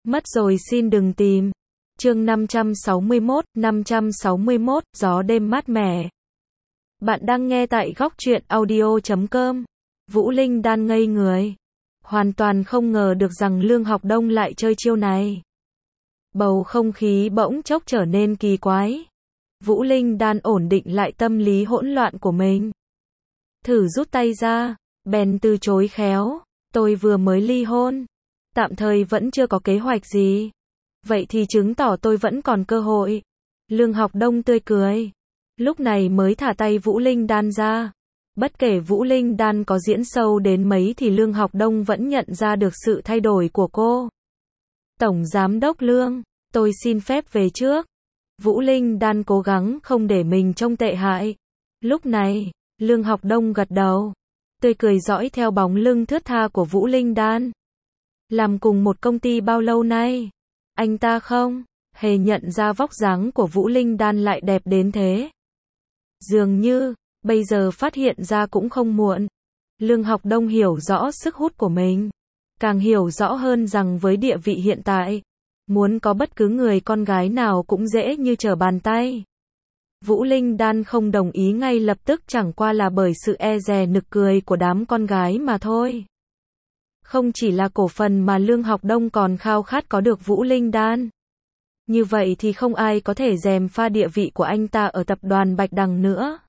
Mất rồi xin đừng tìm. Chương 561, gió đêm mát mẻ. Bạn đang nghe tại góc truyện audio.com. Vũ Linh đan ngây người. Hoàn toàn không ngờ được rằng Lương Học Đông lại chơi chiêu này. Bầu không khí bỗng chốc trở nên kỳ quái. Vũ Linh đan ổn định lại tâm lý hỗn loạn của mình. Thử rút tay ra, bèn từ chối khéo. Tôi vừa mới ly hôn. Tạm thời vẫn chưa có kế hoạch gì. Vậy thì chứng tỏ tôi vẫn còn cơ hội. Lương Học Đông tươi cười. Lúc này mới thả tay Vũ Linh đan ra. Bất kể Vũ Linh đan có diễn sâu đến mấy thì Lương Học Đông vẫn nhận ra được sự thay đổi của cô. Tổng Giám đốc Lương, tôi xin phép về trước. Vũ Linh đan cố gắng không để mình trông tệ hại. Lúc này, Lương Học Đông gật đầu. Tươi cười dõi theo bóng lưng thướt tha của Vũ Linh đan. Làm cùng một công ty bao lâu nay? Anh ta không hề nhận ra vóc dáng của Vũ Linh đan lại đẹp đến thế. Dường như, bây giờ phát hiện ra cũng không muộn. Lương Học Đông hiểu rõ sức hút của mình. Càng hiểu rõ hơn rằng với địa vị hiện tại, muốn có bất cứ người con gái nào cũng dễ như trở bàn tay. Vũ Linh đan không đồng ý ngay lập tức chẳng qua là bởi sự e dè nực cười của đám con gái mà thôi. Không chỉ là cổ phần mà Lương Học Đông còn khao khát có được Vũ Linh đan. Như vậy thì không ai có thể gièm pha địa vị của anh ta ở tập đoàn Bạch Đằng nữa.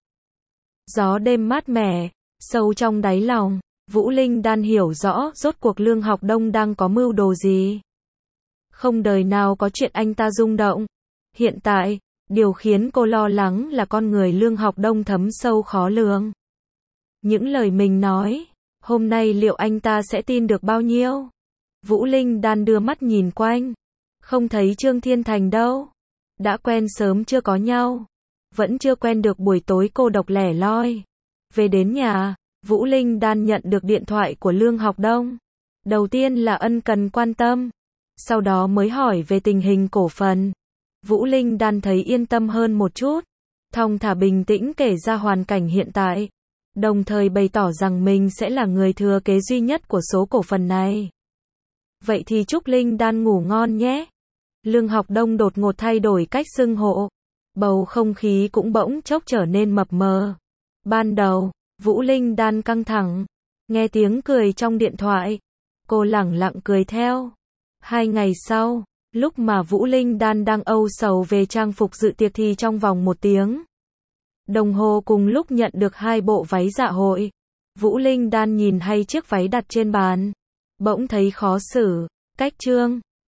Gió đêm mát mẻ, sâu trong đáy lòng, Vũ Linh đan hiểu rõ rốt cuộc Lương Học Đông đang có mưu đồ gì. Không đời nào có chuyện anh ta rung động. Hiện tại, điều khiến cô lo lắng là con người Lương Học Đông thấm sâu khó lường. Những lời mình nói, hôm nay liệu anh ta sẽ tin được bao nhiêu? Vũ Linh đan đưa mắt nhìn quanh. Không thấy Trương Thiên Thành đâu. Đã quen sớm chưa có nhau. Vẫn chưa quen được buổi tối cô độc lẻ loi. Về đến nhà, Vũ Linh đan nhận được điện thoại của Lương Học Đông. Đầu tiên là ân cần quan tâm. Sau đó mới hỏi về tình hình cổ phần. Vũ Linh đan thấy yên tâm hơn một chút. Thong thả bình tĩnh kể ra hoàn cảnh hiện tại. Đồng thời bày tỏ rằng mình sẽ là người thừa kế duy nhất của số cổ phần này. Vậy thì chúc Linh đan ngủ ngon nhé. Lương Học Đông đột ngột thay đổi cách xưng hô. Bầu không khí cũng bỗng chốc trở nên mập mờ. Ban đầu, Vũ Linh đan căng thẳng. Nghe tiếng cười trong điện thoại. Cô lẳng lặng cười theo. 2 ngày sau, lúc mà Vũ Linh đan đang âu sầu về trang phục dự tiệc thì trong vòng 1 tiếng. Đồng hồ cùng lúc nhận được 2 bộ váy dạ hội. Vũ Linh đan nhìn hay chiếc váy đặt trên bàn. Bỗng thấy khó xử. Cách Trương